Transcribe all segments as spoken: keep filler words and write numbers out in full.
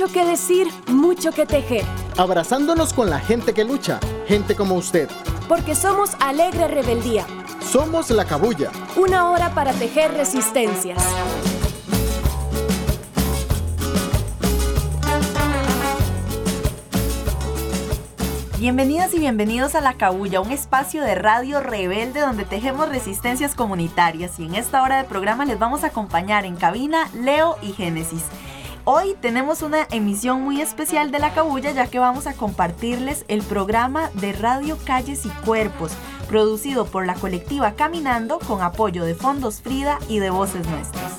Mucho que decir, mucho que tejer. Abrazándonos con la gente que lucha, gente como usted. Porque somos Alegre Rebeldía. Somos La Cabuya. Una hora para tejer resistencias. Bienvenidas y bienvenidos a La Cabuya, un espacio de radio rebelde donde tejemos resistencias comunitarias. Y en esta hora de programa les vamos a acompañar en cabina Leo y Génesis. Hoy tenemos una emisión muy especial de La Cabuya, ya que vamos a compartirles el programa de Radio Calles y Cuerpos, producido por la colectiva Caminando, con apoyo de Fondos Frida y de Voces Nuestras.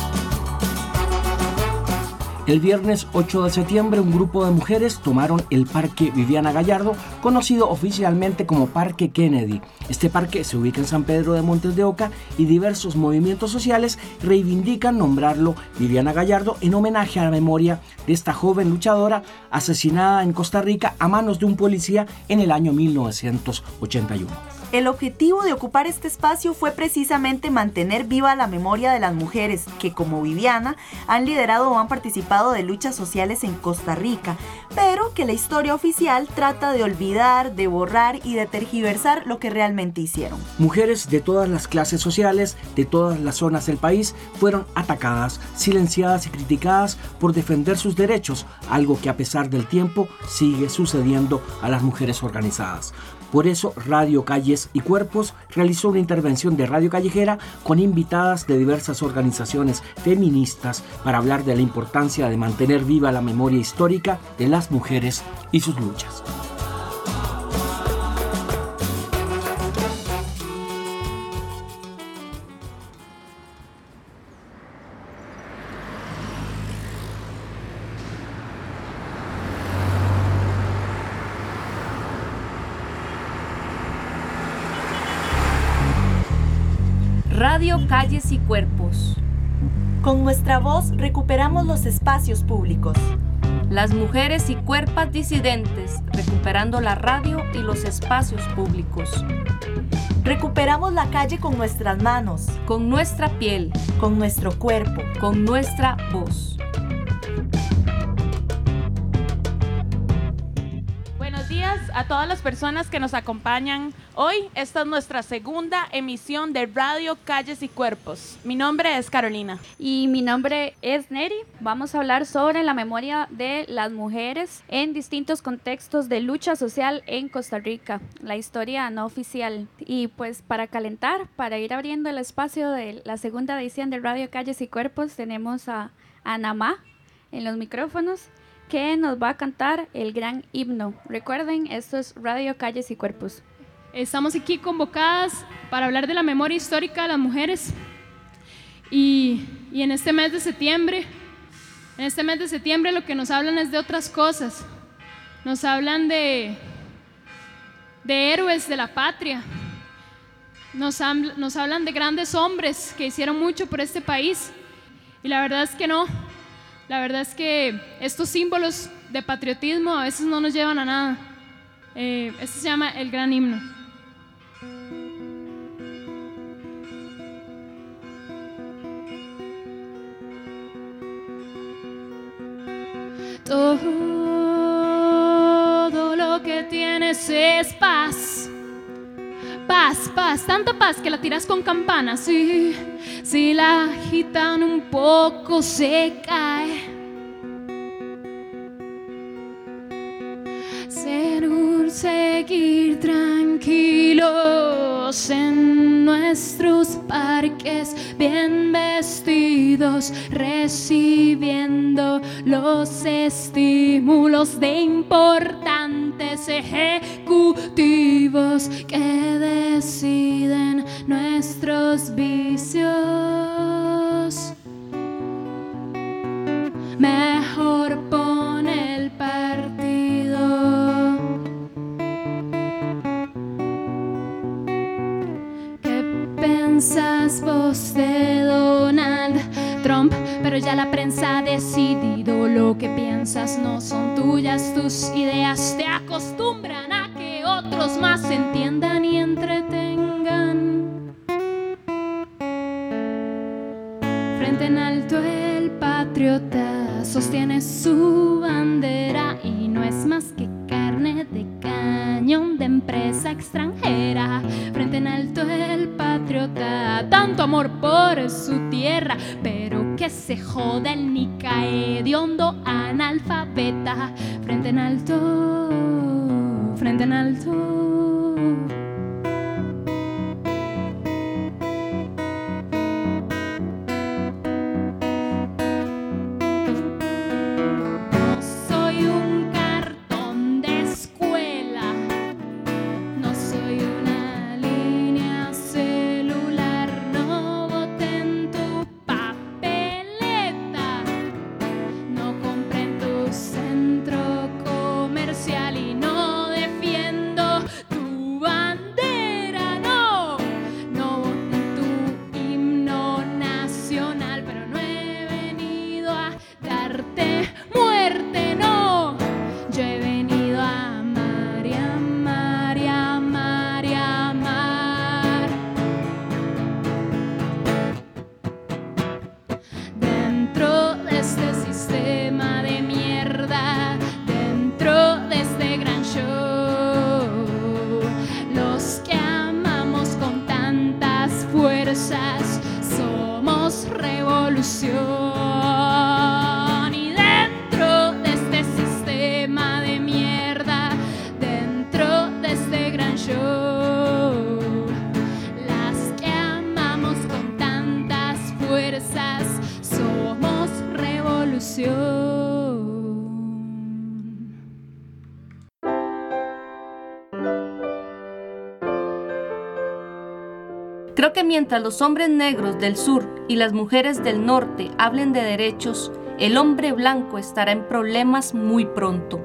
El viernes ocho de septiembre, un grupo de mujeres tomaron el Parque Viviana Gallardo, conocido oficialmente como Parque Kennedy. Este parque se ubica en San Pedro de Montes de Oca y diversos movimientos sociales reivindican nombrarlo Viviana Gallardo en homenaje a la memoria de esta joven luchadora asesinada en Costa Rica a manos de un policía en el año mil novecientos ochenta y uno. El objetivo de ocupar este espacio fue precisamente mantener viva la memoria de las mujeres que, como Viviana, han liderado o han participado de luchas sociales en Costa Rica, pero que la historia oficial trata de olvidar, de borrar y de tergiversar lo que realmente hicieron. Mujeres de todas las clases sociales, de todas las zonas del país, fueron atacadas, silenciadas y criticadas por defender sus derechos, algo que a pesar del tiempo sigue sucediendo a las mujeres organizadas. Por eso, Radio Calles y Cuerpos realizó una intervención de radio callejera con invitadas de diversas organizaciones feministas para hablar de la importancia de mantener viva la memoria histórica de las mujeres y sus luchas. Radio Calles y Cuerpos. Con nuestra voz recuperamos los espacios públicos. Las mujeres y cuerpas disidentes, recuperando la radio y los espacios públicos. Recuperamos la calle con nuestras manos, con nuestra piel, con nuestro cuerpo, con nuestra voz. Buenos días a todas las personas que nos acompañan hoy. Esta es nuestra segunda emisión de Radio Calles y Cuerpos. Mi nombre es Carolina. Y mi nombre es Neri. Vamos a hablar sobre la memoria de las mujeres en distintos contextos de lucha social en Costa Rica, la historia no oficial. Y pues para calentar, para ir abriendo el espacio de la segunda edición de Radio Calles y Cuerpos, tenemos a Anamá en los micrófonos, que nos va a cantar el gran himno. Recuerden, esto es Radio Calles y Cuerpos. Estamos aquí convocadas para hablar de la memoria histórica de las mujeres y, y en este mes de septiembre, en este mes de septiembre lo que nos hablan es de otras cosas. Nos hablan de, de héroes de la patria, nos, nos hablan de grandes hombres que hicieron mucho por este país y la verdad es que no. La verdad es que estos símbolos de patriotismo a veces no nos llevan a nada. Eh, este se llama el gran himno. Todo lo que tienes es paz. Paz, paz, tanta paz que la tiras con campanas. Sí, si la agitan un poco se cae. Ser, seguir tranquilos en nuestros parques, bien vestidos, recibiendo los estímulos de importantes ejecutivos que deciden nuestros vicios. Mejor pon el partido. ¿Qué pensás vos de Donald Trump? Pero ya la prensa ha decidido lo que piensas no son tuyas, tus ideas te acostumbran a que otros más entiendan y entretengan. Frente en alto el patriota. sostiene su bandera y no es más que carne de cañón de empresa extranjera. Frente en alto el patriota, tanto amor por su tierra, pero que se joda el Nicae de hondo analfabeta. Frente en alto, frente en alto. Creo que mientras los hombres negros del sur y las mujeres del norte hablen de derechos, el hombre blanco estará en problemas muy pronto.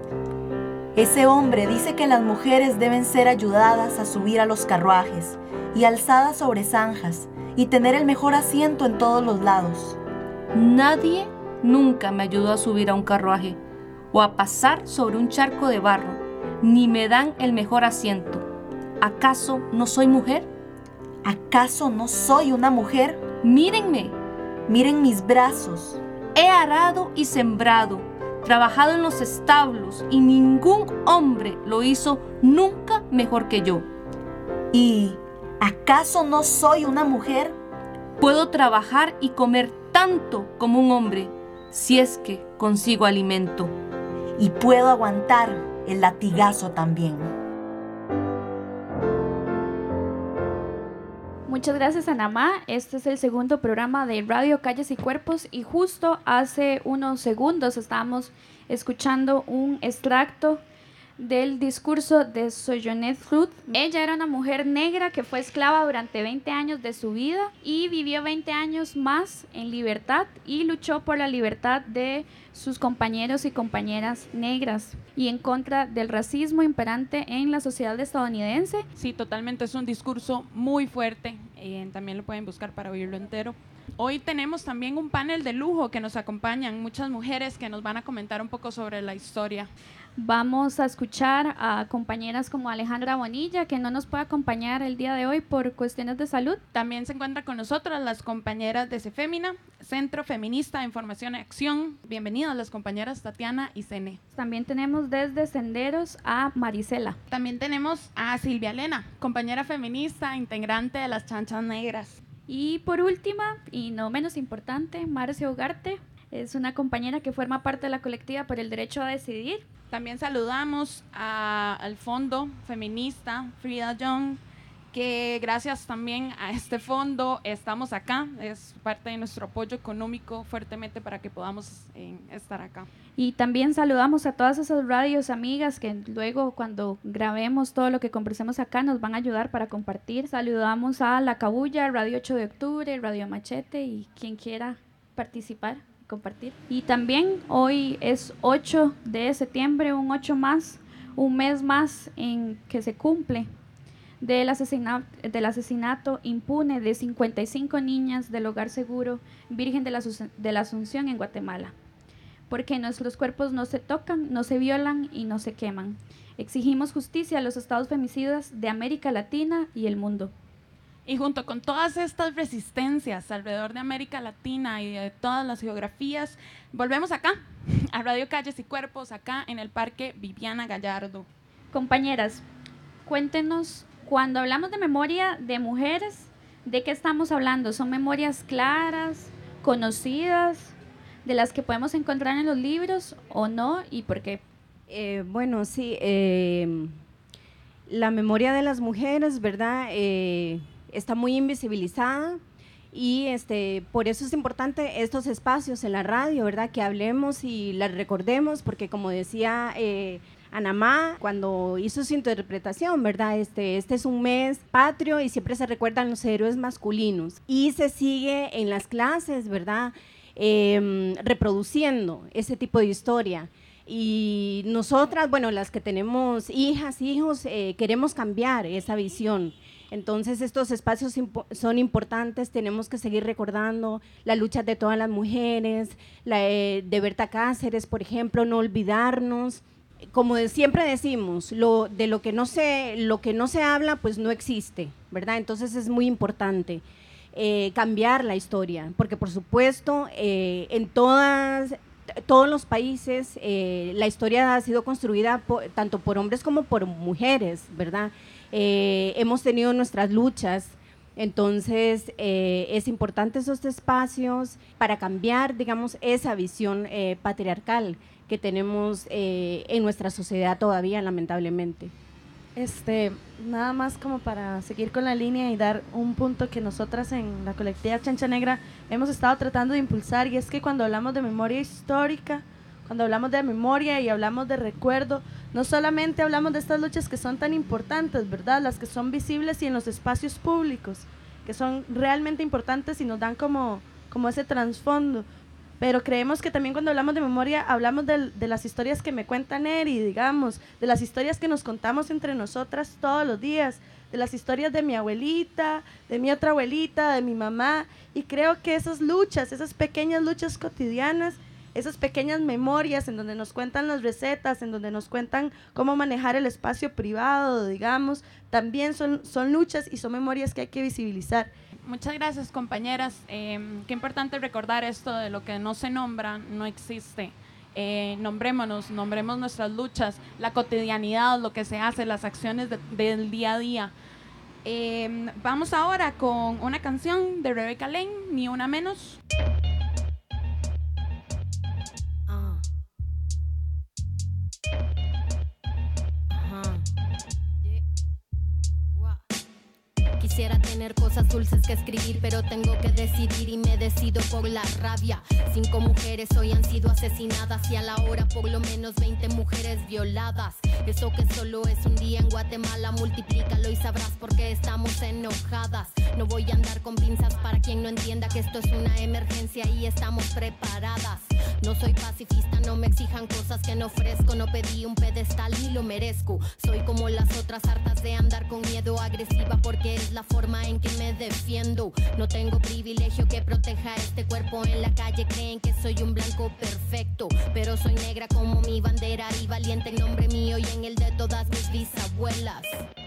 Ese hombre dice que las mujeres deben ser ayudadas a subir a los carruajes y alzadas sobre zanjas y tener el mejor asiento en todos los lados. Nadie nunca me ayudó a subir a un carruaje o a pasar sobre un charco de barro, ni me dan el mejor asiento. ¿Acaso no soy mujer? ¿Acaso no soy una mujer? Mírenme. Miren mis brazos. He arado y sembrado, trabajado en los establos y ningún hombre lo hizo nunca mejor que yo. ¿Y acaso no soy una mujer? Puedo trabajar y comer tanto como un hombre, si es que consigo alimento. Y puedo aguantar el latigazo también. Muchas gracias, Anamá. Este es el segundo programa de Radio Calles y Cuerpos y justo hace unos segundos estábamos escuchando un extracto del discurso de Sojourner Truth. Ella era una mujer negra que fue esclava durante veinte años de su vida y vivió veinte años más en libertad y luchó por la libertad de sus compañeros y compañeras negras y en contra del racismo imperante en la sociedad estadounidense. Sí, totalmente, es un discurso muy fuerte, eh, también lo pueden buscar para oírlo entero. Hoy tenemos también un panel de lujo que nos acompañan, muchas mujeres que nos van a comentar un poco sobre la historia. Vamos a escuchar a compañeras como Alejandra Bonilla, que no nos puede acompañar el día de hoy por cuestiones de salud. También se encuentra con nosotras las compañeras de CEFEMINA, Centro Feminista de Información y Acción. Bienvenidas las compañeras Tatiana y Cene. También tenemos desde Senderos a Marisela. También tenemos a Silvia Elena, compañera feminista, integrante de las Chanchas Negras. Y por última, y no menos importante, Marcia Ugarte. Es una compañera que forma parte de la colectiva por el derecho a decidir. También saludamos a, al Fondo Feminista Frida Young, que gracias también a este fondo estamos acá. Es parte de nuestro apoyo económico fuertemente para que podamos eh, estar acá. Y también saludamos a todas esas radios amigas que luego cuando grabemos todo lo que conversemos acá nos van a ayudar para compartir. Saludamos a La Cabulla, Radio ocho de octubre, Radio Machete y quien quiera participar. Compartir. Y también hoy es ocho de septiembre, un ocho más, un mes más en que se cumple del asesinato, del asesinato impune de cincuenta y cinco niñas del Hogar Seguro Virgen de la, de la Asunción en Guatemala. Porque nuestros cuerpos no se tocan, no se violan y no se queman. Exigimos justicia a los estados femicidas de América Latina y el mundo. Y junto con todas estas resistencias alrededor de América Latina y de todas las geografías, volvemos acá, a Radio Calles y Cuerpos, acá en el Parque Viviana Gallardo. Compañeras, cuéntenos, cuando hablamos de memoria de mujeres, ¿de qué estamos hablando? ¿Son memorias claras, conocidas, de las que podemos encontrar en los libros o no? ¿Y por qué? Eh, bueno, sí, eh, la memoria de las mujeres, ¿verdad?, eh, está muy invisibilizada y este, por eso es importante estos espacios en la radio, ¿verdad?, que hablemos y las recordemos, porque como decía eh, Anamá cuando hizo su interpretación, ¿verdad?, este, este es un mes patrio y siempre se recuerdan los héroes masculinos y se sigue en las clases, ¿verdad?, eh, reproduciendo ese tipo de historia. Y nosotras, bueno, las que tenemos hijas, hijos, eh, queremos cambiar esa visión. Entonces estos espacios impo- son importantes, tenemos que seguir recordando la lucha de todas las mujeres, la eh, de Berta Cáceres, por ejemplo, no olvidarnos. Como de, siempre decimos, lo, de lo que, no se, lo que no se habla, pues no existe, ¿verdad? Entonces es muy importante eh, cambiar la historia, porque por supuesto eh, en todas... todos los países eh, la historia ha sido construida por, tanto por hombres como por mujeres, ¿verdad? Eh, hemos tenido nuestras luchas, entonces eh, es importante esos espacios para cambiar, digamos, esa visión eh, patriarcal que tenemos eh, en nuestra sociedad todavía, lamentablemente. Este, nada más como para seguir con la línea y dar un punto que nosotras en la colectividad Chancha Negra hemos estado tratando de impulsar, y es que cuando hablamos de memoria histórica, cuando hablamos de memoria y hablamos de recuerdo, no solamente hablamos de estas luchas que son tan importantes, ¿verdad?, las que son visibles y en los espacios públicos, que son realmente importantes y nos dan como, como ese trasfondo, pero creemos que también cuando hablamos de memoria hablamos de, de las historias que me cuenta Neri, digamos, de las historias que nos contamos entre nosotras todos los días, de las historias de mi abuelita, de mi otra abuelita, de mi mamá, y creo que esas luchas, esas pequeñas luchas cotidianas, esas pequeñas memorias en donde nos cuentan las recetas, en donde nos cuentan cómo manejar el espacio privado, digamos, también son, son luchas y son memorias que hay que visibilizar. Muchas gracias, compañeras. Eh, qué importante recordar esto de lo que no se nombra, no existe. Eh, nombrémonos, nombremos nuestras luchas, la cotidianidad, lo que se hace, las acciones de, del día a día. Eh, vamos ahora con una canción de Rebeca Lane, Ni Una Menos. Quisiera tener cosas dulces que escribir, pero tengo que decidir y me decido por la rabia. Cinco mujeres hoy han sido asesinadas y a la hora por lo menos veinte mujeres violadas. Eso que solo es un día en Guatemala, multiplícalo y sabrás por qué estamos enojadas. No voy a andar con pinzas para quien no entienda que esto es una emergencia y estamos preparadas. No soy pacifista, no me exijan cosas que no ofrezco. No pedí un pedestal ni lo merezco. Soy como las otras, hartas de andar con miedo, agresiva porque es la forma en que me defiendo. No tengo privilegio que proteja este cuerpo. En la calle creen que soy un blanco perfecto, pero soy negra como mi bandera y valiente en nombre mío y en el de todas mis bisabuelas.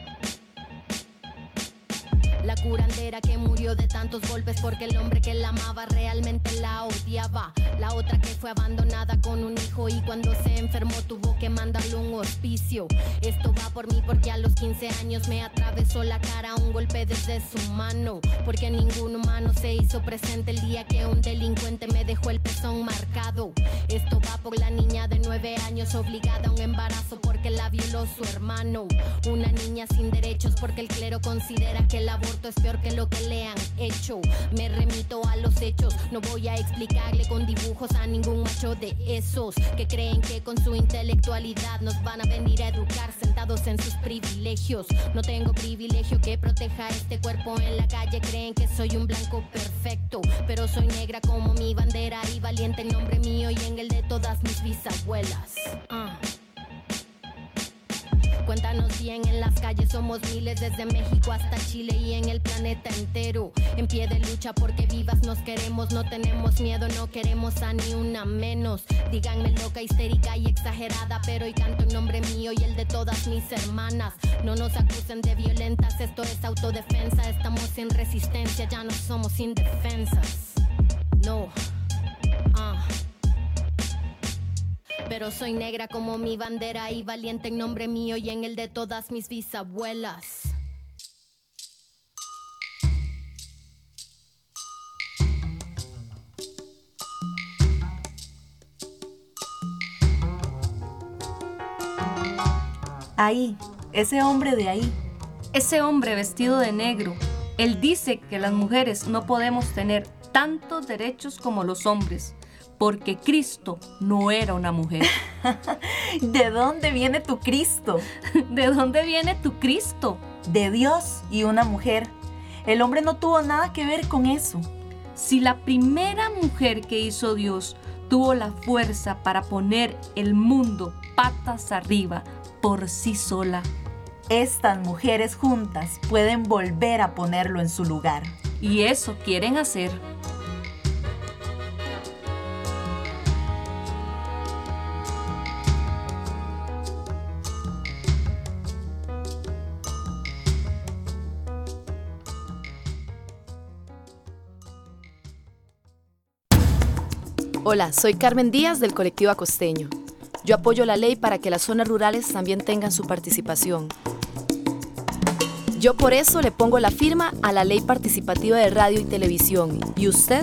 La curandera que murió de tantos golpes porque el hombre que la amaba realmente la odiaba. La otra que fue abandonada con un hijo y cuando se enfermó tuvo que mandarle un hospicio. Esto va por mí porque a los quince años me atravesó la cara un golpe desde su mano. Porque ningún humano se hizo presente el día que un delincuente me dejó el pezón marcado. Esto va por la niña de nueve años obligada a un embarazo porque la violó su hermano. Una niña sin derechos porque el clero considera que el aborto es peor que lo que le han hecho. Me remito a los hechos, no voy a explicarle con dibujos a ningún macho de esos que creen que con su intelectualidad nos van a venir a educar sentados en sus privilegios. No tengo privilegio que proteja este cuerpo. En la calle creen que soy un blanco perfecto, pero soy negra como mi bandera y valiente en nombre mío y en el de todas mis bisabuelas. uh. Cuéntanos bien, en las calles somos miles, desde México hasta Chile y en el planeta entero. En pie de lucha porque vivas nos queremos, no tenemos miedo, no queremos a ni una menos. Díganme loca, histérica y exagerada, pero hoy canto en nombre mío y el de todas mis hermanas. No nos acusen de violentas, esto es autodefensa. Estamos en resistencia, ya no somos indefensas. No, ah uh. Pero soy negra como mi bandera y valiente en nombre mío y en el de todas mis bisabuelas. Ahí, ese hombre de ahí. Ese hombre vestido de negro. Él dice que las mujeres no podemos tener tantos derechos como los hombres, porque Cristo no era una mujer. ¿De dónde viene tu Cristo? ¿De dónde viene tu Cristo? De Dios y una mujer. El hombre no tuvo nada que ver con eso. Si la primera mujer que hizo Dios tuvo la fuerza para poner el mundo patas arriba por sí sola, estas mujeres juntas pueden volver a ponerlo en su lugar. Y eso quieren hacer. Hola, soy Carmen Díaz del colectivo Acosteño. Yo apoyo la ley para que las zonas rurales también tengan su participación. Yo por eso le pongo la firma a la ley participativa de radio y televisión. ¿Y usted?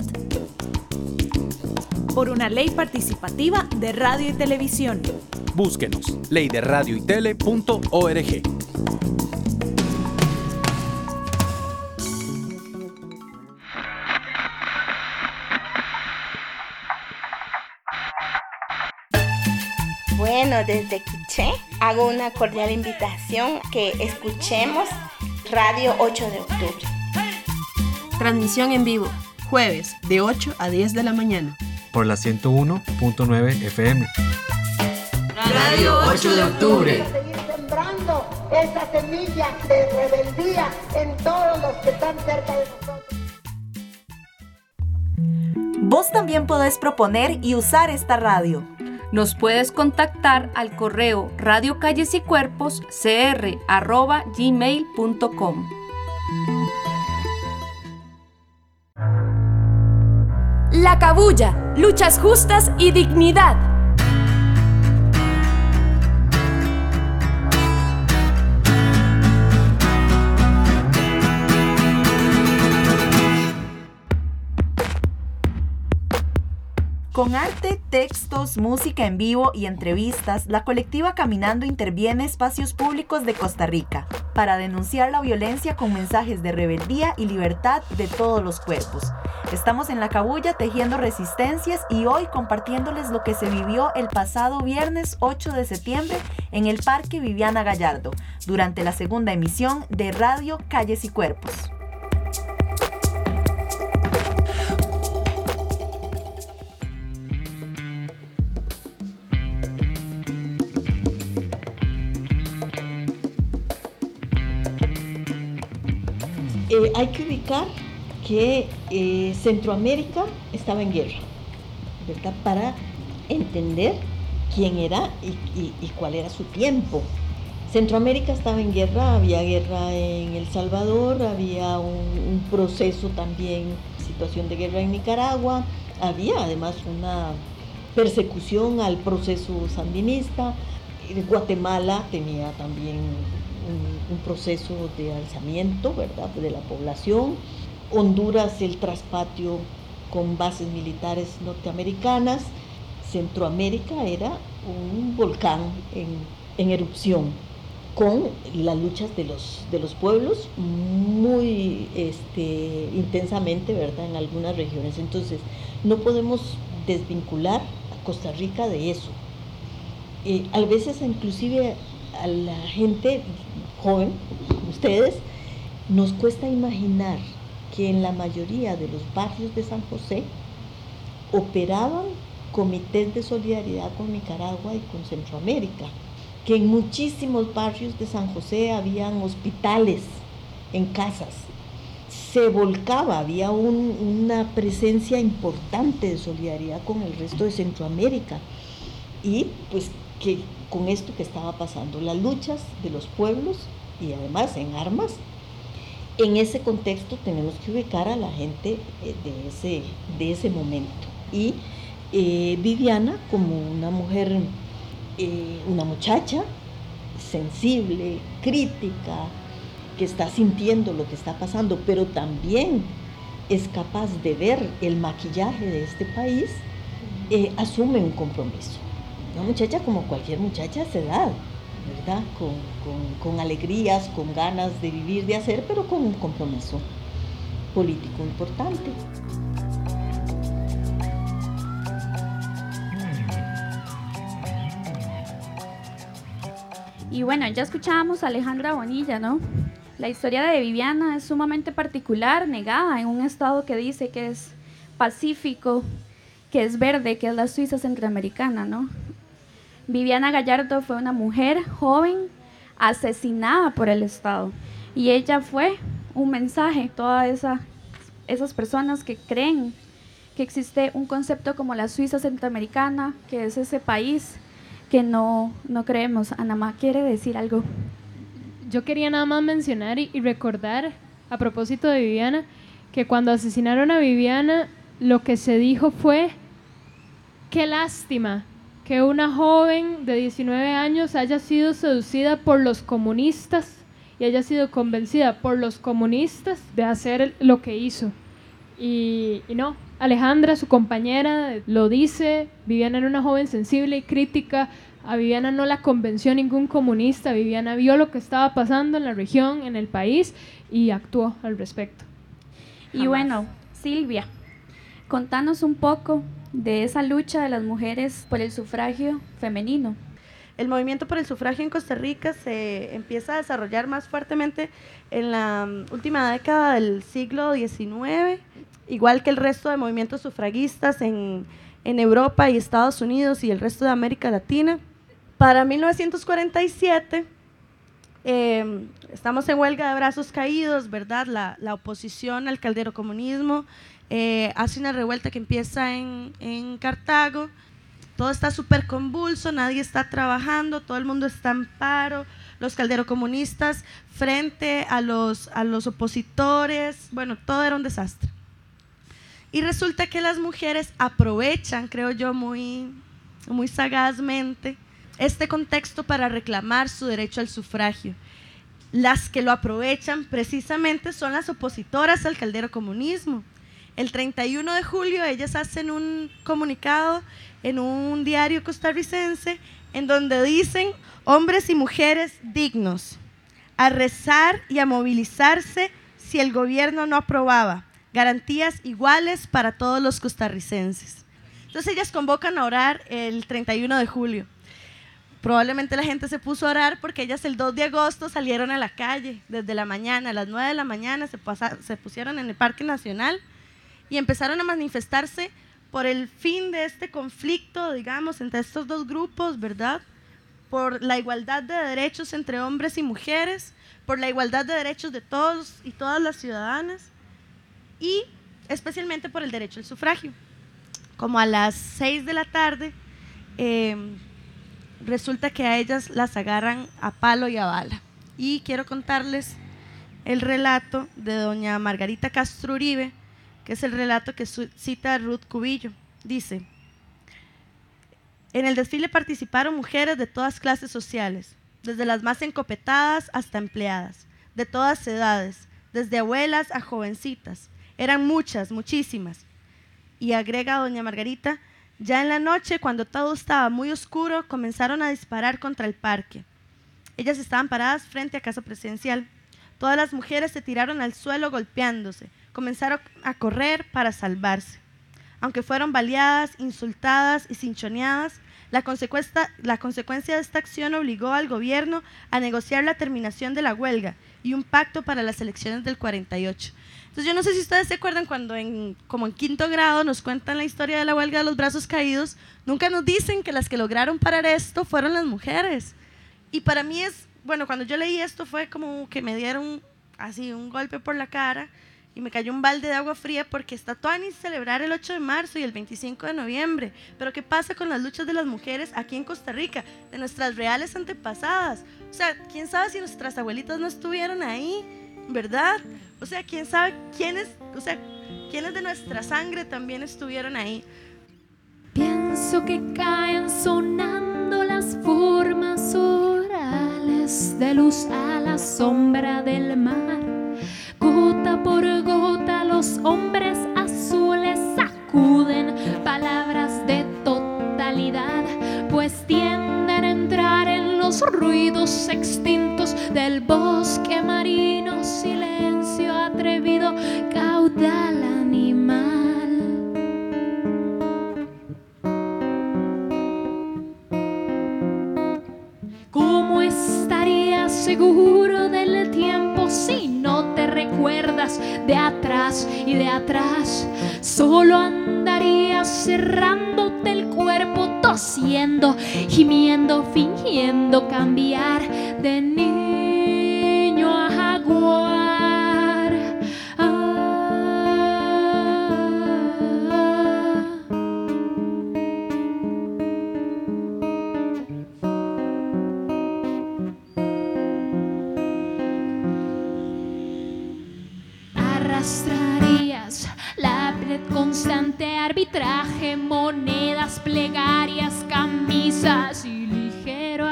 Por una ley participativa de radio y televisión. Búsquenos, ley de radio y tele punto org. Bueno, desde Quiché hago una cordial invitación que escuchemos Radio ocho de octubre. Transmisión en vivo, jueves de ocho a diez de la mañana. Por la ciento uno punto nueve F M. Radio ocho de octubre. Seguir sembrando esa semilla de rebeldía en todos los que están cerca de nosotros. Vos también podés proponer y usar esta radio. Nos puedes contactar al correo radiocallesycuerposcr arroba gmail punto com. La Cabulla, luchas justas y dignidad. Con arte, textos, música en vivo y entrevistas, la colectiva Caminando interviene espacios públicos de Costa Rica para denunciar la violencia con mensajes de rebeldía y libertad de todos los cuerpos. Estamos en La Cabulla tejiendo resistencias y hoy compartiéndoles lo que se vivió el pasado viernes ocho de septiembre en el Parque Viviana Gallardo, durante la segunda emisión de Radio Calles y Cuerpos. Eh, hay que ubicar que eh, Centroamérica estaba en guerra, ¿verdad? Para entender quién era y, y, y cuál era su tiempo. Centroamérica estaba en guerra, había guerra en El Salvador, había un, un proceso también, situación de guerra en Nicaragua, había además una persecución al proceso sandinista. Guatemala tenía también un, un proceso de alzamiento, ¿verdad?, de la población. Honduras, el traspatio con bases militares norteamericanas. Centroamérica era un volcán en, en erupción, con las luchas de los, de los pueblos muy este, intensamente, ¿verdad?, en algunas regiones. Entonces, no podemos desvincular a Costa Rica de eso. Eh, a veces, inclusive, a la gente joven, ustedes, nos cuesta imaginar que en la mayoría de los barrios de San José operaban comités de solidaridad con Nicaragua y con Centroamérica. que en muchísimos barrios de San José habían hospitales en casas. Se volcaba, había un, una presencia importante de solidaridad con el resto de Centroamérica. Y pues que con esto que estaba pasando, las luchas de los pueblos y además en armas, en ese contexto tenemos que ubicar a la gente de ese, de ese momento. Y eh, Viviana, como una mujer, eh, una muchacha sensible, crítica, que está sintiendo lo que está pasando, pero también es capaz de ver el maquillaje de este país, eh, asume un compromiso. Una muchacha como cualquier muchacha a esa edad, ¿verdad? Con, con, con alegrías, con ganas de vivir, de hacer, pero con un compromiso político importante. Y bueno, ya escuchábamos a Alejandra Bonilla, ¿no? La historia de Viviana es sumamente particular, negada en un estado que dice que es pacífico, que es verde, que es la Suiza centroamericana, ¿no? Viviana Gallardo fue una mujer joven asesinada por el Estado y ella fue un mensaje a todas esa, esas personas que creen que existe un concepto como la Suiza centroamericana, que es ese país que no, no creemos. Anamá, ¿quiere decir algo? Yo quería nada más mencionar y, y recordar, a propósito de Viviana, que cuando asesinaron a Viviana, lo que se dijo fue, qué lástima que una joven de diecinueve años haya sido seducida por los comunistas y haya sido convencida por los comunistas de hacer lo que hizo. Y, y no, Alejandra, su compañera, lo dice, Viviana era una joven sensible y crítica. A Viviana no la convenció ningún comunista, Viviana vio lo que estaba pasando en la región, en el país, y actuó al respecto. Y Jamás. Bueno, Silvia, contanos un poco de esa lucha de las mujeres por el sufragio femenino. El movimiento por el sufragio en Costa Rica se empieza a desarrollar más fuertemente en la última década del siglo diecinueve, igual que el resto de movimientos sufragistas en, en Europa y Estados Unidos y el resto de América Latina. Para mil novecientos cuarenta y siete, eh, estamos en huelga de brazos caídos, ¿verdad? La, la oposición al calderocomunismo eh, hace una revuelta que empieza en, en Cartago. Todo está súper convulso, nadie está trabajando, todo el mundo está en paro, los calderocomunistas frente a los, a los opositores, bueno, todo era un desastre. Y resulta que las mujeres aprovechan, creo yo, muy, muy sagazmente, este contexto para reclamar su derecho al sufragio. Las que lo aprovechan precisamente son las opositoras al calderocomunismo. El treinta y uno de julio ellas hacen un comunicado en un diario costarricense en donde dicen: hombres y mujeres dignos, a rezar y a movilizarse si el gobierno no aprobaba, garantías iguales para todos los costarricenses. Entonces ellas convocan a orar el treinta y uno de julio. Probablemente la gente se puso a orar porque ellas el dos de agosto salieron a la calle desde la mañana, a las nueve de la mañana se, pasa, se pusieron en el Parque Nacional y empezaron a manifestarse por el fin de este conflicto, digamos, entre estos dos grupos, ¿verdad? Por la igualdad de derechos entre hombres y mujeres, por la igualdad de derechos de todos y todas las ciudadanas y especialmente por el derecho al sufragio. Como a las seis de la tarde, eh, resulta que a ellas las agarran a palo y a bala. Y quiero contarles el relato de doña Margarita Castro Uribe, que es el relato que cita Ruth Cubillo. Dice: en el desfile participaron mujeres de todas clases sociales, desde las más encopetadas hasta empleadas, de todas edades, desde abuelas a jovencitas. Eran muchas, muchísimas. Y agrega doña Margarita: ya en la noche, cuando todo estaba muy oscuro, comenzaron a disparar contra el parque. Ellas estaban paradas frente a Casa Presidencial. Todas las mujeres se tiraron al suelo golpeándose, comenzaron a correr para salvarse. Aunque fueron baleadas, insultadas y cinchoneadas, la consecuencia, la consecuencia de esta acción obligó al gobierno a negociar la terminación de la huelga y un pacto para las elecciones del cuarenta y ocho. Entonces yo no sé si ustedes se acuerdan cuando en, como en quinto grado nos cuentan la historia de la huelga de los brazos caídos, nunca nos dicen que las que lograron parar esto fueron las mujeres. Y para mí es, bueno, cuando yo leí esto fue como que me dieron así un golpe por la cara y me cayó un balde de agua fría, porque está tuanis celebrar el ocho de marzo y el veinticinco de noviembre. Pero ¿qué pasa con las luchas de las mujeres aquí en Costa Rica, de nuestras reales antepasadas? O sea, ¿quién sabe si nuestras abuelitas no estuvieron ahí, verdad? O sea, ¿quién sabe quiénes, o sea, quiénes de nuestra sangre también estuvieron ahí? Pienso que caen sonando las formas orales de luz a la sombra del mar. Gota por gota los hombres azules sacuden palabras de totalidad, pues tienden a entrar en los ruidos extintos del bosque marino, silencio atrevido, caudal animal. ¿Cómo estarías seguro del tiempo si no te recuerdas de atrás y de atrás? Solo andarías cerrándote el cuerpo, tosiendo, gimiendo, fingiendo cambiar de niño a jaguar. Ah, arrastrarías la red constante, arbitraje, monedas, plegarias, camisas y ligero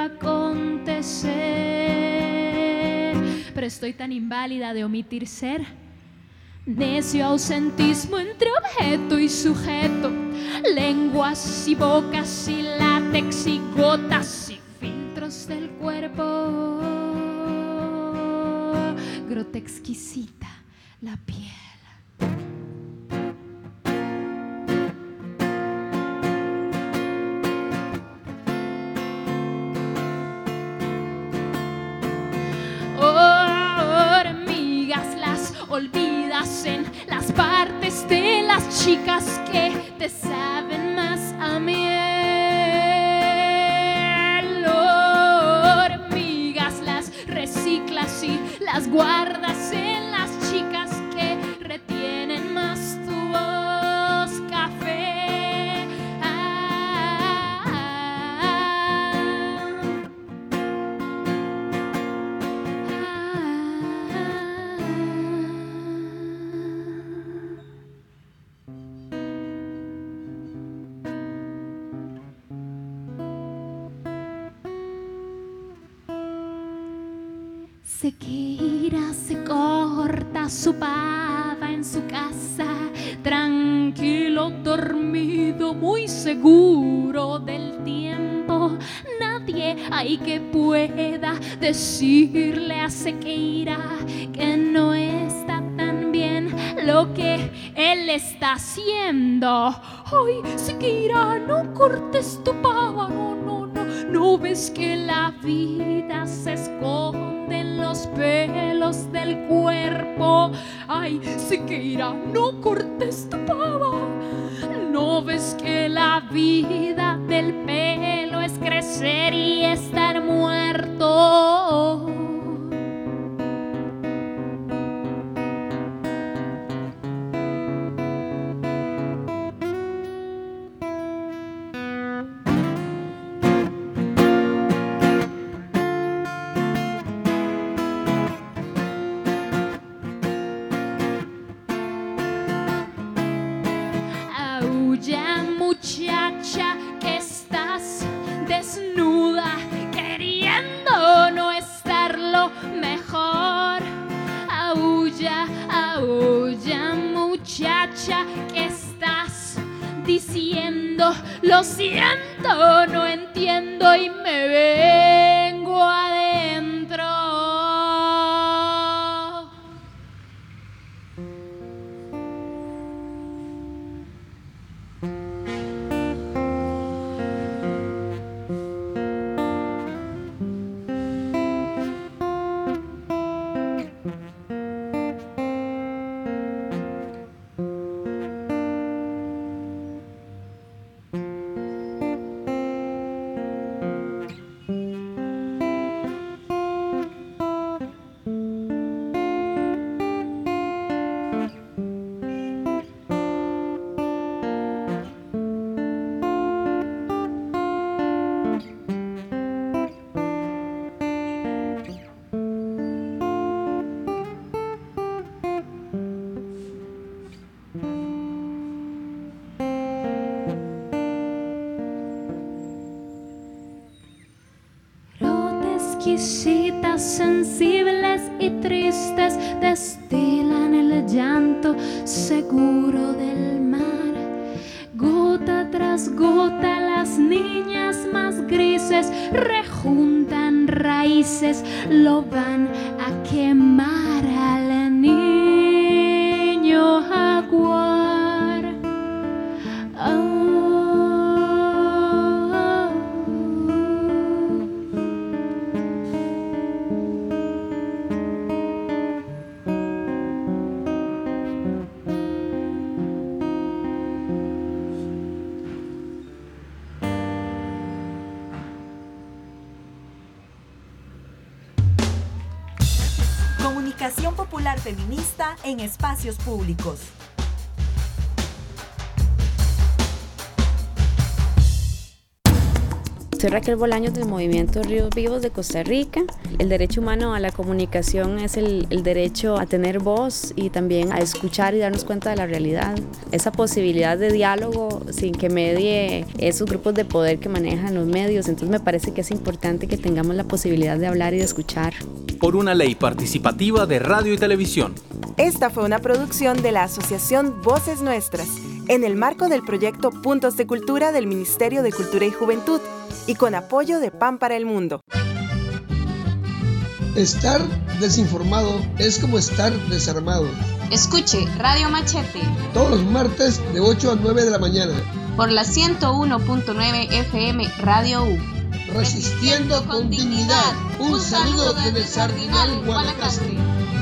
acontecer. Pero estoy tan inválida de omitir ser, necio ausentismo entre objeto y sujeto, lenguas y bocas y látex y gotas y filtros del cuerpo, grota exquisita la piel. Hormigas las olvidas en las partes de las chicas que te saben más a miel. Hormigas las reciclas y las guardas en las chicas que retienen más tu voz, café. Ah, ah, Sequeira se corta su pava en su casa, tranquilo, dormido, muy seguro del tiempo. Nadie hay que pueda decirle a Sequeira que no está tan bien lo que él está haciendo. Ay, Sequeira, no cortes tu pava, no, no, no. ¿No ves que la vida se esconde en los pelos del cuerpo? Ay, Sequeira, no cortes tu pava. ¿No ves que la vida del pelo es crecer y estar muerto? Muchacha, que estás desnuda, queriendo no estarlo mejor. Aulla, aulla, muchacha, que estás diciendo, lo siento, no entiendo y me vengo adentro. exquisitas, sensibles y tristes, destilan el llanto seguro del mar. Gota tras gota las niñas más grises rejuntan raíces, lo van a quemar al niño jaguar. Oh. Comunicación popular feminista en espacios públicos. Soy Raquel Bolaños del Movimiento Ríos Vivos de Costa Rica. El derecho humano a la comunicación es el, el derecho a tener voz y también a escuchar y darnos cuenta de la realidad. Esa posibilidad de diálogo sin que medie esos grupos de poder que manejan los medios. Entonces me parece que es importante que tengamos la posibilidad de hablar y de escuchar. Por una ley participativa de radio y televisión. Esta fue una producción de la Asociación Voces Nuestras, en el marco del proyecto Puntos de Cultura del Ministerio de Cultura y Juventud, y con apoyo de Pan para el Mundo. Estar desinformado es como estar desarmado. Escuche Radio Machete todos los martes de ocho a nueve de la mañana por la ciento uno punto nueve F M Radio U. Resistiendo con dignidad. Un saludo desde el Sardinal, Guanacaste.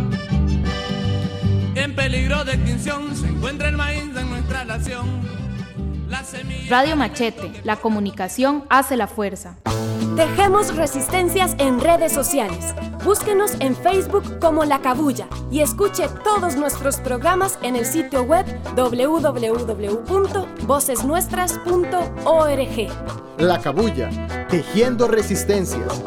En peligro de extinción se encuentra el maíz en nuestra nación. Radio Machete, la comunicación hace la fuerza. Tejemos resistencias en redes sociales. Búsquenos en Facebook como La Cabulla y escuche todos nuestros programas en el sitio web doble u doble u doble u punto voces nuestras punto org. La Cabulla, tejiendo resistencias.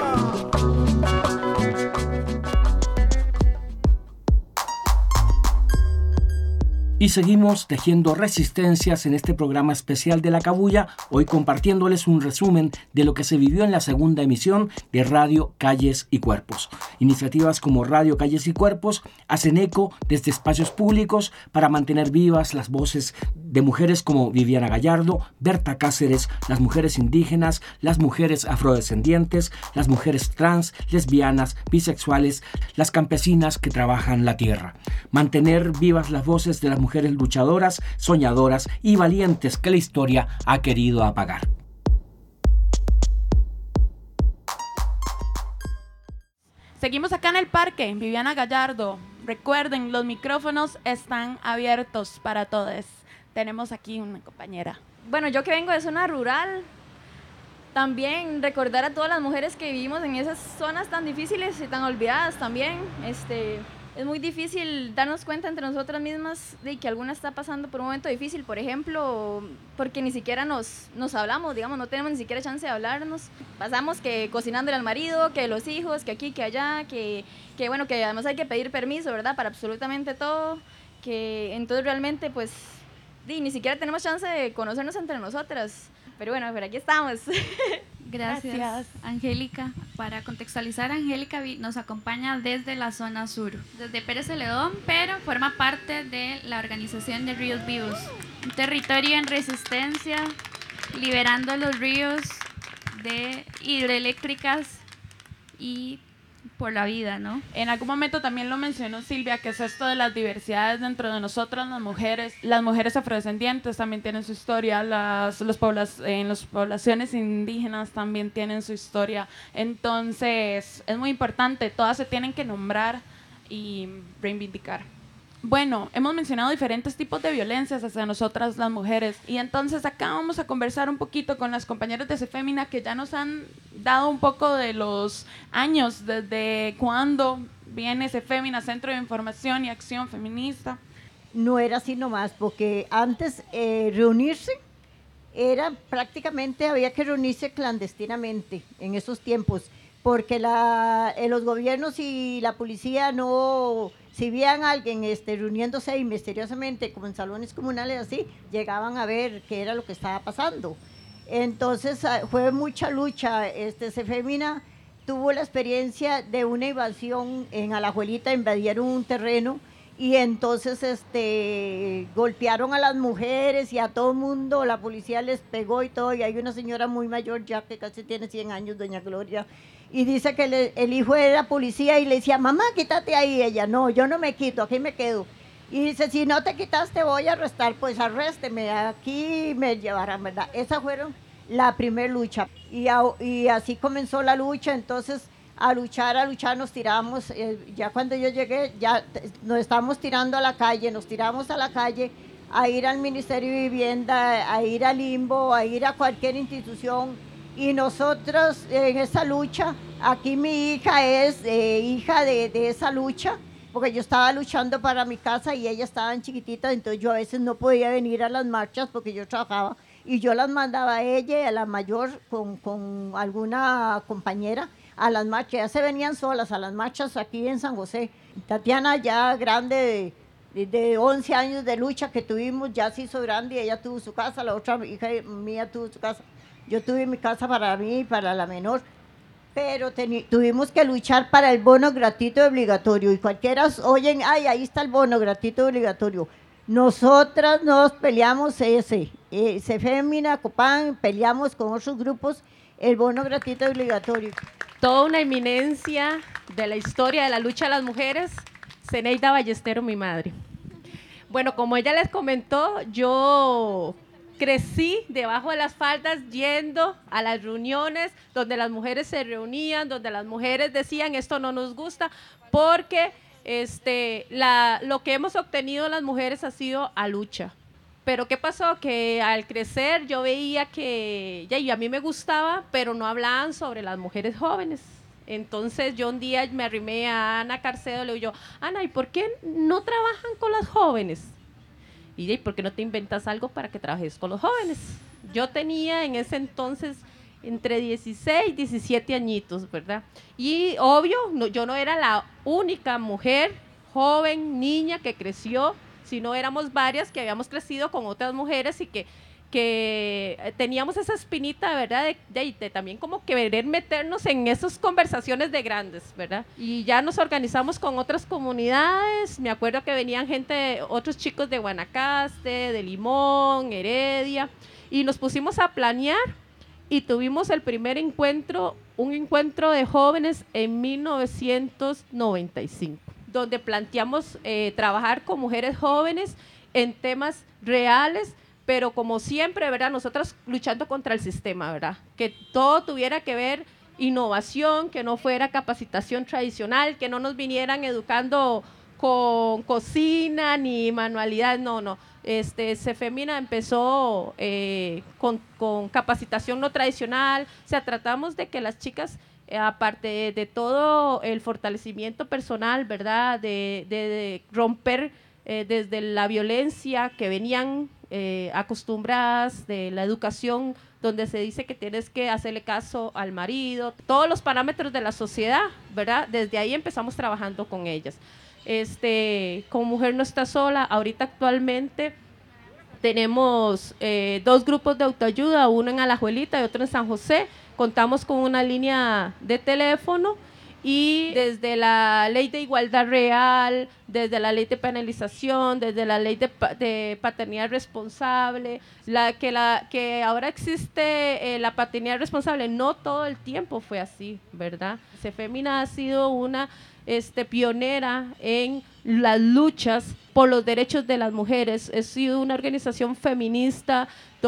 Y seguimos tejiendo resistencias en este programa especial de La Cabulla, hoy compartiéndoles un resumen de lo que se vivió en la segunda emisión de Radio Calles y Cuerpos. Iniciativas como Radio Calles y Cuerpos hacen eco desde espacios públicos para mantener vivas las voces de mujeres como Viviana Gallardo, Berta Cáceres, las mujeres indígenas, las mujeres afrodescendientes, las mujeres trans, lesbianas, bisexuales, las campesinas que trabajan la tierra. Mantener vivas las voces de las mujeres luchadoras, soñadoras y valientes que la historia ha querido apagar. Seguimos acá en el parque, Viviana Gallardo. Recuerden, los micrófonos están abiertos para todos. Tenemos aquí una compañera. Bueno, yo que vengo de zona rural, también recordar a todas las mujeres que vivimos en esas zonas tan difíciles y tan olvidadas también. Este, es muy difícil darnos cuenta entre nosotras mismas de que alguna está pasando por un momento difícil, por ejemplo, porque ni siquiera nos, nos hablamos, digamos, no tenemos ni siquiera chance de hablarnos. Pasamos que cocinándole al marido, que los hijos, que aquí, que allá, que, que bueno, que además hay que pedir permiso, ¿verdad?, para absolutamente todo, que entonces realmente pues di, ni siquiera tenemos chance de conocernos entre nosotras. Pero bueno, pero aquí estamos. Gracias, Gracias, Angélica. Para contextualizar, Angélica nos acompaña desde la zona sur, desde Pérez Celedón, pero forma parte de la organización de Ríos Vivos, un territorio en resistencia, liberando los ríos de hidroeléctricas y por la vida, ¿no? En algún momento también lo mencionó Silvia, que es esto de las diversidades dentro de nosotras, las mujeres. Las mujeres afrodescendientes también tienen su historia, las, los poblas, en las poblaciones indígenas también tienen su historia. Entonces, es muy importante, todas se tienen que nombrar y reivindicar. Bueno, hemos mencionado diferentes tipos de violencias hacia nosotras las mujeres, y entonces acá vamos a conversar un poquito con las compañeras de CEFEMINA que ya nos han dado un poco de los años, desde cuándo viene CEFEMINA, Centro de Información y Acción Feminista. No era así nomás, porque antes eh, reunirse era prácticamente, había que reunirse clandestinamente en esos tiempos, porque la, eh, los gobiernos y la policía no... Si veían a alguien este, reuniéndose ahí misteriosamente, como en salones comunales así, llegaban a ver qué era lo que estaba pasando. Entonces fue mucha lucha. Este, CEFEMINA tuvo la experiencia de una invasión en Alajuelita, invadieron un terreno y entonces este, golpearon a las mujeres y a todo el mundo, la policía les pegó y todo, y hay una señora muy mayor ya que casi tiene cien años, doña Gloria, y dice que le, el hijo era policía y le decía, mamá, quítate ahí, ella, no, yo no me quito, aquí me quedo. Y dice, si no te quitaste voy a arrestar, pues arrésteme, aquí me llevarán, ¿verdad? Esa fueron la primera lucha, y, a, y así comenzó la lucha, entonces a luchar, a luchar, nos tiramos, eh, ya cuando yo llegué, ya nos estábamos tirando a la calle, nos tiramos a la calle, a ir al Ministerio de Vivienda, a ir al Limbo, a ir a cualquier institución, y nosotros en esa lucha, aquí mi hija es eh, hija de, de esa lucha, porque yo estaba luchando para mi casa y ella estaba chiquitita, entonces yo a veces no podía venir a las marchas porque yo trabajaba, y yo las mandaba a ella y a la mayor con, con alguna compañera, a las marchas, ya se venían solas a las marchas aquí en San José. Tatiana ya grande, de, de once años de lucha que tuvimos, ya se hizo grande y ella tuvo su casa, la otra hija mía tuvo su casa. Yo tuve mi casa para mí y para la menor, pero tuvimos que luchar para el bono gratuito obligatorio y cualquiera oyen, ay, ahí está el bono gratuito obligatorio. Nosotras nos peleamos ese, eh, Cefemina, Copán, peleamos con otros grupos el bono gratuito obligatorio. Toda una eminencia de la historia de la lucha de las mujeres, Zeneida Ballestero, mi madre. Bueno, como ella les comentó, yo crecí debajo de las faldas yendo a las reuniones donde las mujeres se reunían, donde las mujeres decían esto no nos gusta, porque este, la, lo que hemos obtenido las mujeres ha sido a lucha. Pero ¿qué pasó? Que al crecer yo veía que, ya, y a mí me gustaba, pero no hablaban sobre las mujeres jóvenes. Entonces yo un día me arrimé a Ana Carcedo y le digo yo, Ana, ¿y por qué no trabajan con las jóvenes? Y ¿y por qué no te inventas algo para que trabajes con los jóvenes? Yo tenía en ese entonces entre dieciséis y diecisiete añitos, ¿verdad? Y obvio, no, yo no era la única mujer, joven, niña que creció, sino éramos varias que habíamos crecido con otras mujeres y que, que teníamos esa espinita, ¿verdad? De, de, de también como que querer meternos en esas conversaciones de grandes, ¿verdad? Y ya nos organizamos con otras comunidades, me acuerdo que venían gente, otros chicos de Guanacaste, de Limón, Heredia, y nos pusimos a planear y tuvimos el primer encuentro, un encuentro de jóvenes en mil novecientos noventa y cinco. Donde planteamos eh, trabajar con mujeres jóvenes en temas reales, pero como siempre, ¿verdad? Nosotras luchando contra el sistema, ¿verdad? Que todo tuviera que ver innovación, que no fuera capacitación tradicional, que no nos vinieran educando con cocina ni manualidades, no, no. Este, Cefemina empezó eh, con, con capacitación no tradicional, o sea, tratamos de que las chicas Eh, aparte de, de todo el fortalecimiento personal, ¿verdad? De, de, de romper eh, desde la violencia que venían eh, acostumbradas, de la educación donde se dice que tienes que hacerle caso al marido, todos los parámetros de la sociedad, ¿verdad? Desde ahí empezamos trabajando con ellas. Este, como Mujer No Está Sola, ahorita actualmente tenemos eh, dos grupos de autoayuda, uno en Alajuelita y otro en San José. Contamos con una línea de teléfono y desde la ley de igualdad real, desde la ley de penalización, desde la ley de, de paternidad responsable, la que, la, que ahora existe eh, la paternidad responsable, no todo el tiempo fue así, ¿verdad? Cefemina ha sido una este, pionera en las luchas por los derechos de las mujeres. Ha sido una organización feminista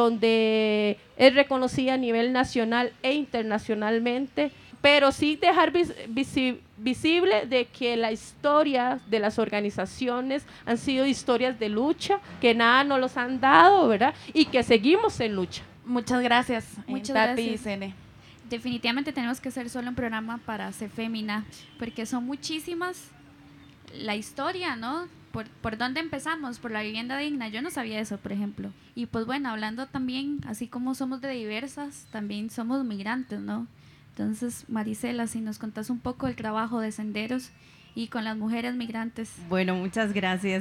donde es reconocida a nivel nacional e internacionalmente, pero sí dejar vis visi visible de que la historia de las organizaciones han sido historias de lucha, que nada nos los han dado, ¿verdad? Y que seguimos en lucha. Muchas gracias. Muchas Tati gracias. y Cene. Definitivamente tenemos que hacer solo un programa para Cefemina, porque son muchísimas la historia, ¿no? Por, ¿Por dónde empezamos? Por la vivienda digna. Yo no sabía eso, por ejemplo. Y pues bueno, hablando también, así como somos de diversas, también somos migrantes, ¿no? Entonces, Marisela, si nos contás un poco el trabajo de Senderos y con las mujeres migrantes. Bueno, muchas gracias.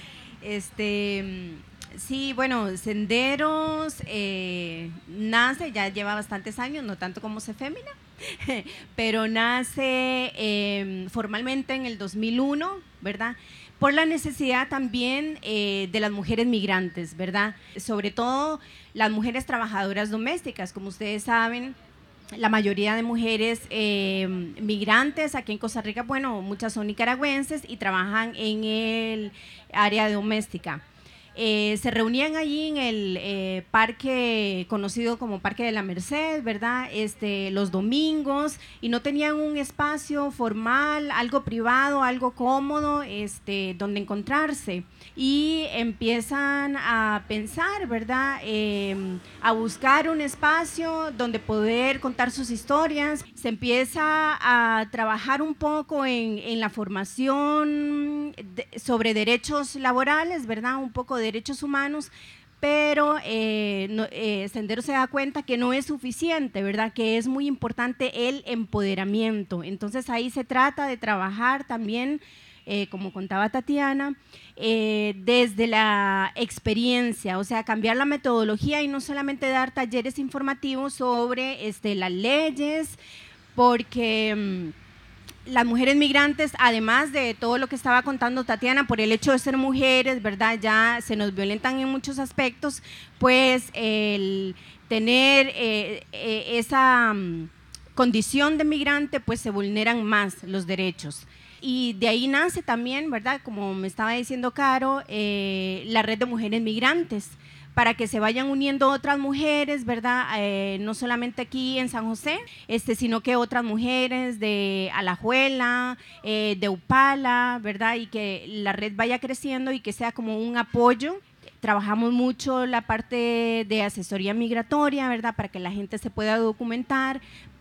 Este, sí, bueno, Senderos eh, nace, ya lleva bastantes años, no tanto como Cefemina, pero nace eh, formalmente en el dos mil uno, ¿verdad? Por la necesidad también eh, de las mujeres migrantes, ¿verdad? Sobre todo las mujeres trabajadoras domésticas. Como ustedes saben, la mayoría de mujeres eh, migrantes aquí en Costa Rica, bueno, muchas son nicaragüenses y trabajan en el área doméstica. Eh, se reunían allí en el eh, parque conocido como Parque de la Merced, ¿verdad? Este, los domingos, y no tenían un espacio formal, algo privado, algo cómodo, este, donde encontrarse. Y empiezan a pensar, ¿verdad? Eh, a buscar un espacio donde poder contar sus historias. Se empieza a trabajar un poco en, en la formación de, sobre derechos laborales, ¿verdad? Un poco de derechos humanos, pero eh, no, eh, Sendero se da cuenta que no es suficiente, ¿verdad? Que es muy importante el empoderamiento. Entonces ahí se trata de trabajar también, eh, como contaba Tatiana, eh, desde la experiencia, o sea, cambiar la metodología y no solamente dar talleres informativos sobre este, las leyes, porque mmm, las mujeres migrantes, además de todo lo que estaba contando Tatiana, por el hecho de ser mujeres, ¿verdad? Ya se nos violentan en muchos aspectos, pues el tener eh, eh, esa um, condición de migrante, pues se vulneran más los derechos. Y de ahí nace también, ¿verdad? Como me estaba diciendo Caro, eh, la red de mujeres migrantes, para que se vayan uniendo otras mujeres, ¿verdad? Eh, no solamente aquí en San José, este, sino que otras mujeres de Alajuela, eh, de Upala, ¿verdad? Y que la red vaya creciendo y que sea como un apoyo. Trabajamos mucho la parte de asesoría migratoria, ¿verdad? Para que la gente se pueda documentar,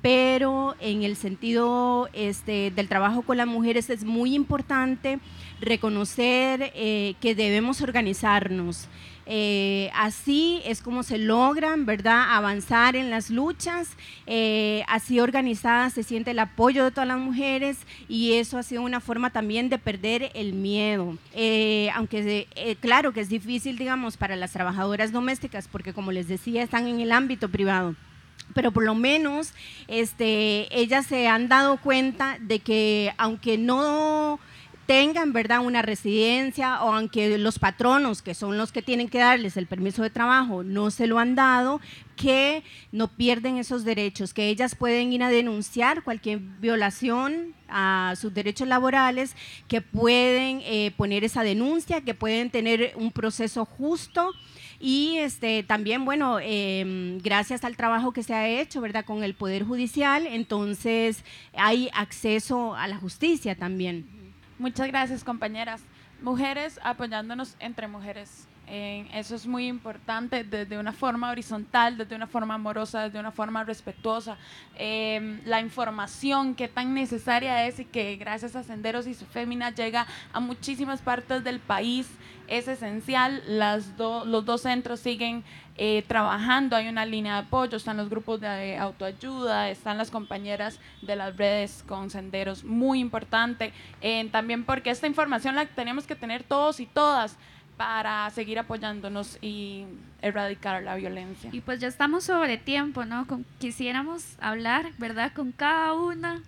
pero en el sentido este, del trabajo con las mujeres es muy importante reconocer eh, que debemos organizarnos. Eh, así es como se logran, ¿verdad?, avanzar en las luchas, eh, así organizadas se siente el apoyo de todas las mujeres y eso ha sido una forma también de perder el miedo, eh, aunque eh, claro que es difícil, digamos, para las trabajadoras domésticas porque, como les decía, están en el ámbito privado, pero por lo menos este, ellas se han dado cuenta de que aunque no tengan, ¿verdad?, una residencia, o aunque los patronos, que son los que tienen que darles el permiso de trabajo, no se lo han dado, que no pierden esos derechos, que ellas pueden ir a denunciar cualquier violación a sus derechos laborales, que pueden eh, poner esa denuncia, que pueden tener un proceso justo. Y este, también, bueno, eh, gracias al trabajo que se ha hecho, ¿verdad?, con el Poder Judicial, entonces hay acceso a la justicia también. Muchas gracias, compañeras. Mujeres apoyándonos entre mujeres. Eh, eso es muy importante, desde una forma horizontal, desde una forma amorosa, desde una forma respetuosa. Eh, la información que tan necesaria es y que gracias a Senderos y su Fémina llega a muchísimas partes del país es esencial. Las do, los dos centros siguen eh, trabajando, hay una línea de apoyo, están los grupos de autoayuda, están las compañeras de las redes con Senderos, muy importante, eh, también porque esta información la tenemos que tener todos y todas para seguir apoyándonos y erradicar la violencia. Y pues ya estamos sobre tiempo, ¿no? Con, quisiéramos hablar, ¿verdad?, con cada una,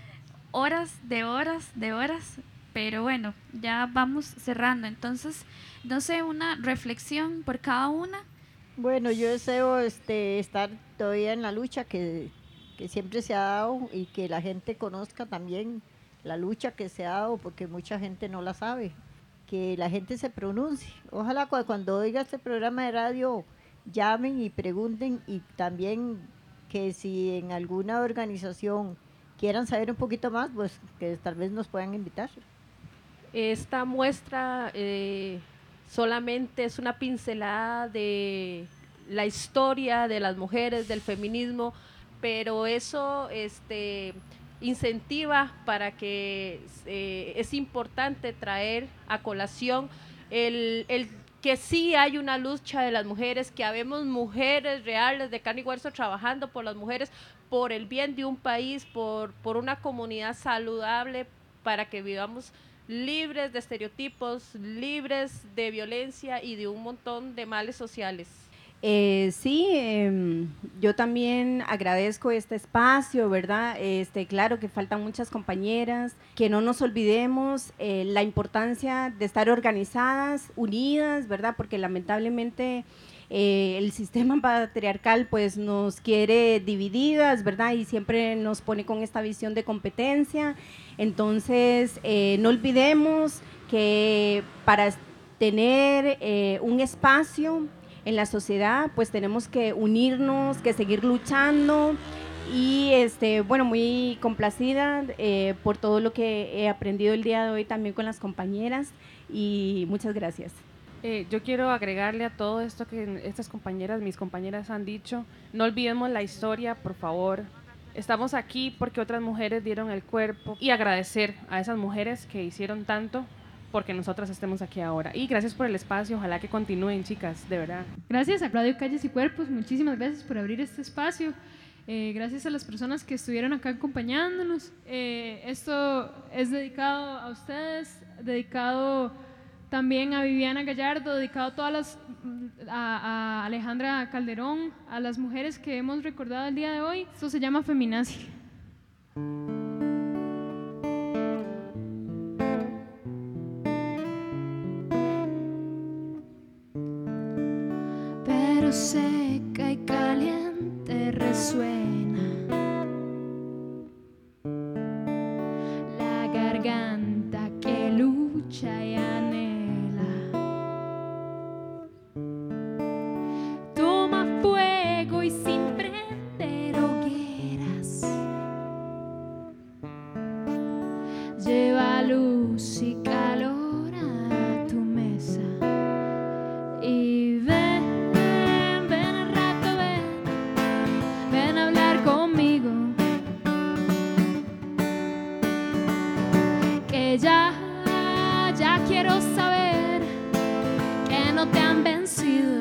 horas de horas de horas, pero bueno, ya vamos cerrando. Entonces, no sé, una reflexión por cada una. Bueno, yo deseo este, estar todavía en la lucha que, que siempre se ha dado y que la gente conozca también la lucha que se ha dado, porque mucha gente no la sabe, que la gente se pronuncie. Ojalá cuando oiga este programa de radio llamen y pregunten, y también que si en alguna organización quieran saber un poquito más, pues que tal vez nos puedan invitar. Esta muestra eh, solamente es una pincelada de la historia de las mujeres, del feminismo, pero eso este, incentiva para que eh, es importante traer a colación el, el que sí hay una lucha de las mujeres, que habemos mujeres reales de carne y hueso trabajando por las mujeres, por el bien de un país, por, por una comunidad saludable, para que vivamos libres de estereotipos, libres de violencia y de un montón de males sociales. Eh, sí, eh, yo también agradezco este espacio, ¿verdad? Este, claro que faltan muchas compañeras, que no nos olvidemos eh, la importancia de estar organizadas, unidas, ¿verdad? Porque lamentablemente eh, el sistema patriarcal pues nos quiere divididas, ¿verdad? Y siempre nos pone con esta visión de competencia. Entonces, eh, no olvidemos que para tener eh, un espacio en la sociedad, pues tenemos que unirnos, que seguir luchando y este, bueno, muy complacida eh, por todo lo que he aprendido el día de hoy también con las compañeras y muchas gracias. Eh, yo quiero agregarle a todo esto que estas compañeras, mis compañeras han dicho, no olvidemos la historia, por favor. Estamos aquí porque otras mujeres dieron el cuerpo y agradecer a esas mujeres que hicieron tanto porque nosotras estemos aquí ahora. Y gracias por el espacio, ojalá que continúen, chicas, de verdad. Gracias a Radio Calles y Cuerpos, muchísimas gracias por abrir este espacio. Eh, gracias a las personas que estuvieron acá acompañándonos. Eh, esto es dedicado a ustedes, dedicado también a Viviana Gallardo, dedicado a todas las, a, a Alejandra Calderón, a las mujeres que hemos recordado el día de hoy. Esto se llama Feminazi. Pero seca y caliente resuena la garganta que lucha y anhela. Toma fuego y sin prender hogueras lleva luz y calor a tu mesa y ven. Ya, ya quiero saber que no te han vencido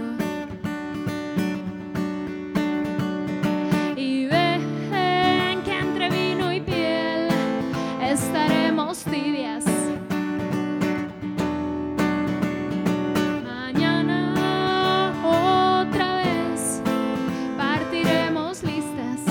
y ven que entre vino y piel estaremos tibias. Mañana otra vez partiremos listas.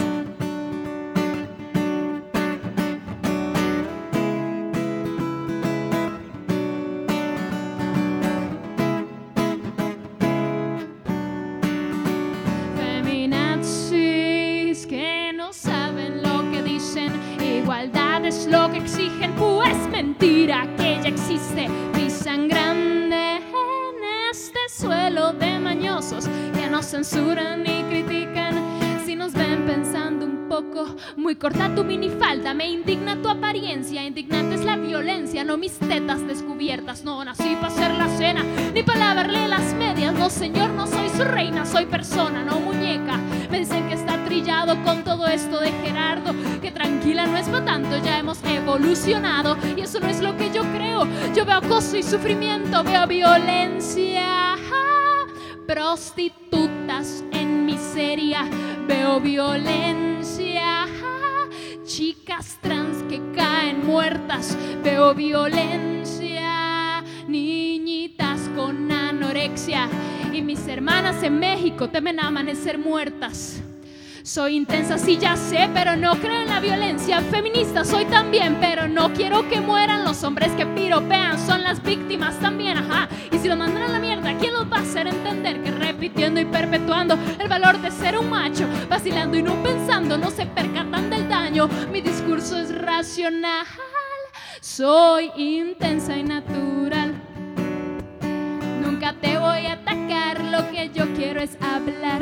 Es lo que exigen, pues mentira que ya existe, pisan grande en este suelo de mañosos que nos censuran y critican. Si nos ven pensando un poco muy corta tu minifalda, me indigna tu apariencia, indignante es la violencia, no mis tetas descubiertas, no nací para hacer la cena, ni para lavarle las medias, no señor, no soy su reina, soy persona, no muñeca. Me dicen que está trillado con todo esto de Gerardo, que tranquila no es para tanto, ya hemos evolucionado y eso no es lo que yo creo. Yo veo acoso y sufrimiento, veo violencia, prostitutas en miseria, veo violencia, chicas trans que caen muertas, veo violencia, niñitas con anorexia y mis hermanas en México temen amanecer muertas. Soy intensa, sí ya sé, pero no creo en la violencia. Feminista soy también, pero no quiero que mueran los hombres que piropean. Son las víctimas también, ajá. Y si los mandan a la mierda, ¿quién los va a hacer entender que repitiendo y perpetuando el valor de ser un macho, vacilando y no pensando, no se percatan del daño? Mi discurso es racional, soy intensa y natural. Nunca te voy a atacar, lo que yo quiero es hablar,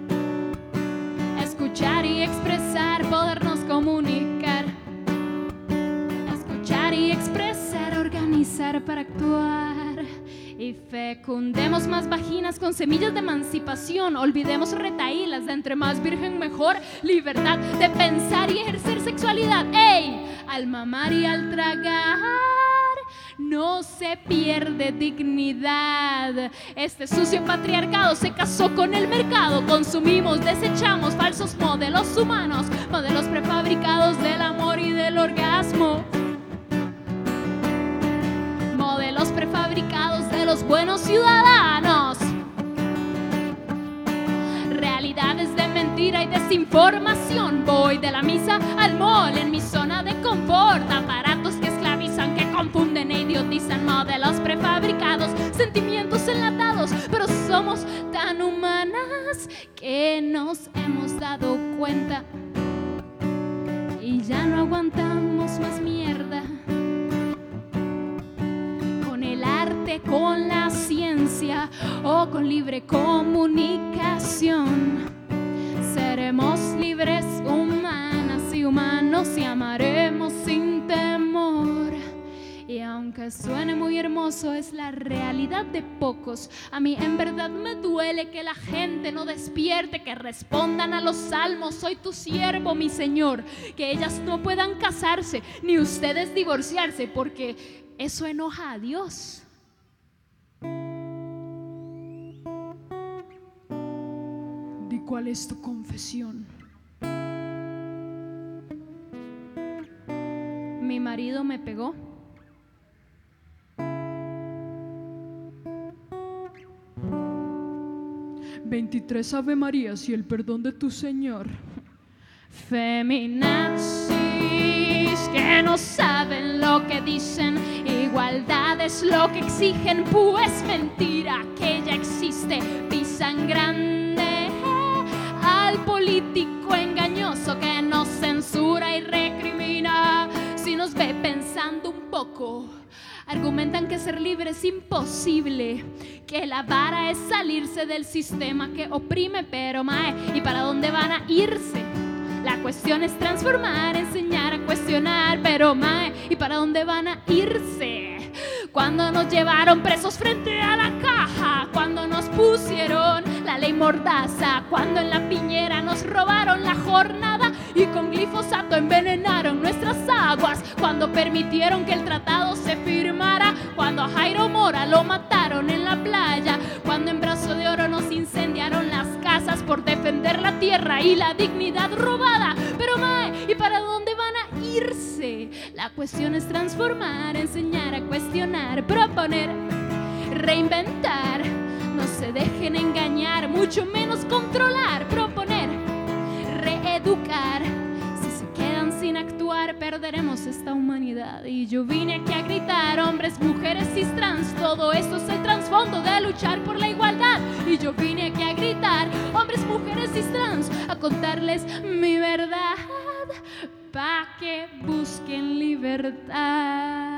escuchar y expresar, podernos comunicar. Escuchar y expresar, organizar para actuar. Y fecundemos más vaginas con semillas de emancipación. Olvidemos retaílas de entre más virgen mejor. Libertad de pensar y ejercer sexualidad. ¡Ey! Al mamar y al tragar no se pierde dignidad. Este sucio patriarcado se casó con el mercado. Consumimos, desechamos falsos modelos humanos, modelos prefabricados del amor y del orgasmo, modelos prefabricados de los buenos ciudadanos, realidades de mentira y desinformación. Voy de la misa al mall en mi zona de confort. Aparatos que esclavizan, que confunden e idiotizan. Modelos prefabricados, sentimientos enlatados. Pero somos tan humanas que nos hemos dado cuenta y ya no aguantamos más mierda. Con el arte, con la ciencia o con libre comunicación, seremos libres, humanas y humanos y amaremos sin temor. Y aunque suene muy hermoso, es la realidad de pocos. A mí en verdad me duele que la gente no despierte, que respondan a los salmos: soy tu siervo, mi Señor. Que ellas no puedan casarse, ni ustedes divorciarse, porque eso enoja a Dios. Di cuál es tu confesión. Mi marido me pegó. veintitrés Ave Marías y el perdón de tu Señor. Feminazis que no saben lo que dicen, igualdad es lo que exigen, pues mentira que ya existe. Pisan grande al político engañoso que nos censura y recrimina si nos ve pensando un poco. Argumentan que ser libre es imposible, que la vara es salirse del sistema que oprime, pero mae, ¿y para dónde van a irse? La cuestión es transformar, enseñar a cuestionar, pero mae, ¿y para dónde van a irse? Cuando nos llevaron presos frente a la caja, cuando nos pusieron la ley mordaza, cuando en la piñera nos robaron la jornada y con glifosato envenenaron nuestras aguas, cuando permitieron que el tratado se firmara, cuando a Jairo Mora lo mataron en la playa, cuando en Brazo de Oro nos incendiaron las casas por defender la tierra y la dignidad robada. Pero mae, ¿y para dónde van a irse? La cuestión es transformar, enseñar a cuestionar, proponer, reinventar. No se dejen engañar, mucho menos controlar, proponer, reeducar. Si se quedan sin actuar, perderemos esta humanidad. Y yo vine aquí a gritar: hombres, mujeres, cis, trans, todo esto es el trasfondo de luchar por la igualdad. Y yo vine aquí a gritar: hombres, mujeres, cis, trans, a contarles mi verdad, pa' que busquen libertad.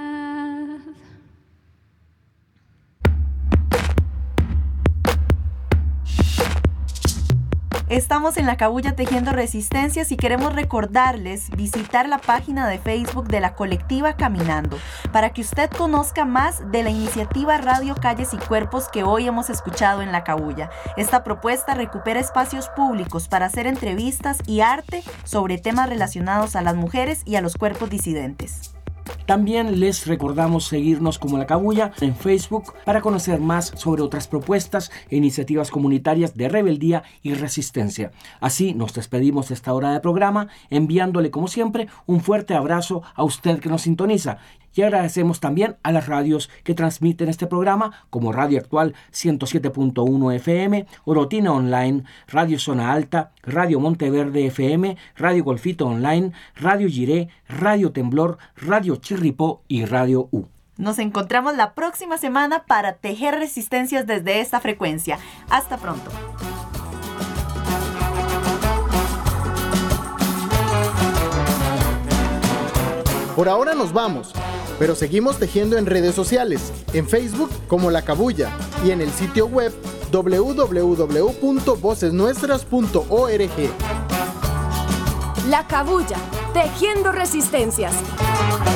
Estamos en La Cabuya tejiendo resistencias y queremos recordarles visitar la página de Facebook de la colectiva Caminando para que usted conozca más de la iniciativa Radio Calles y Cuerpos que hoy hemos escuchado en La Cabuya. Esta propuesta recupera espacios públicos para hacer entrevistas y arte sobre temas relacionados a las mujeres y a los cuerpos disidentes. También les recordamos seguirnos como La Cabuya en Facebook para conocer más sobre otras propuestas e iniciativas comunitarias de rebeldía y resistencia. Así nos despedimos de esta hora de programa, enviándole como siempre un fuerte abrazo a usted que nos sintoniza. Y agradecemos también a las radios que transmiten este programa, como Radio Actual ciento siete punto uno F M, Orotina Online, Radio Zona Alta, Radio Monteverde F M, Radio Golfito Online, Radio Giré, Radio Temblor, Radio Chirripó y Radio U. Nos encontramos la próxima semana para tejer resistencias desde esta frecuencia. Hasta pronto. Por ahora nos vamos, pero seguimos tejiendo en redes sociales, en Facebook como La Cabuya y en el sitio web doble u doble u doble u punto voces nuestras punto org. La Cabuya, tejiendo resistencias.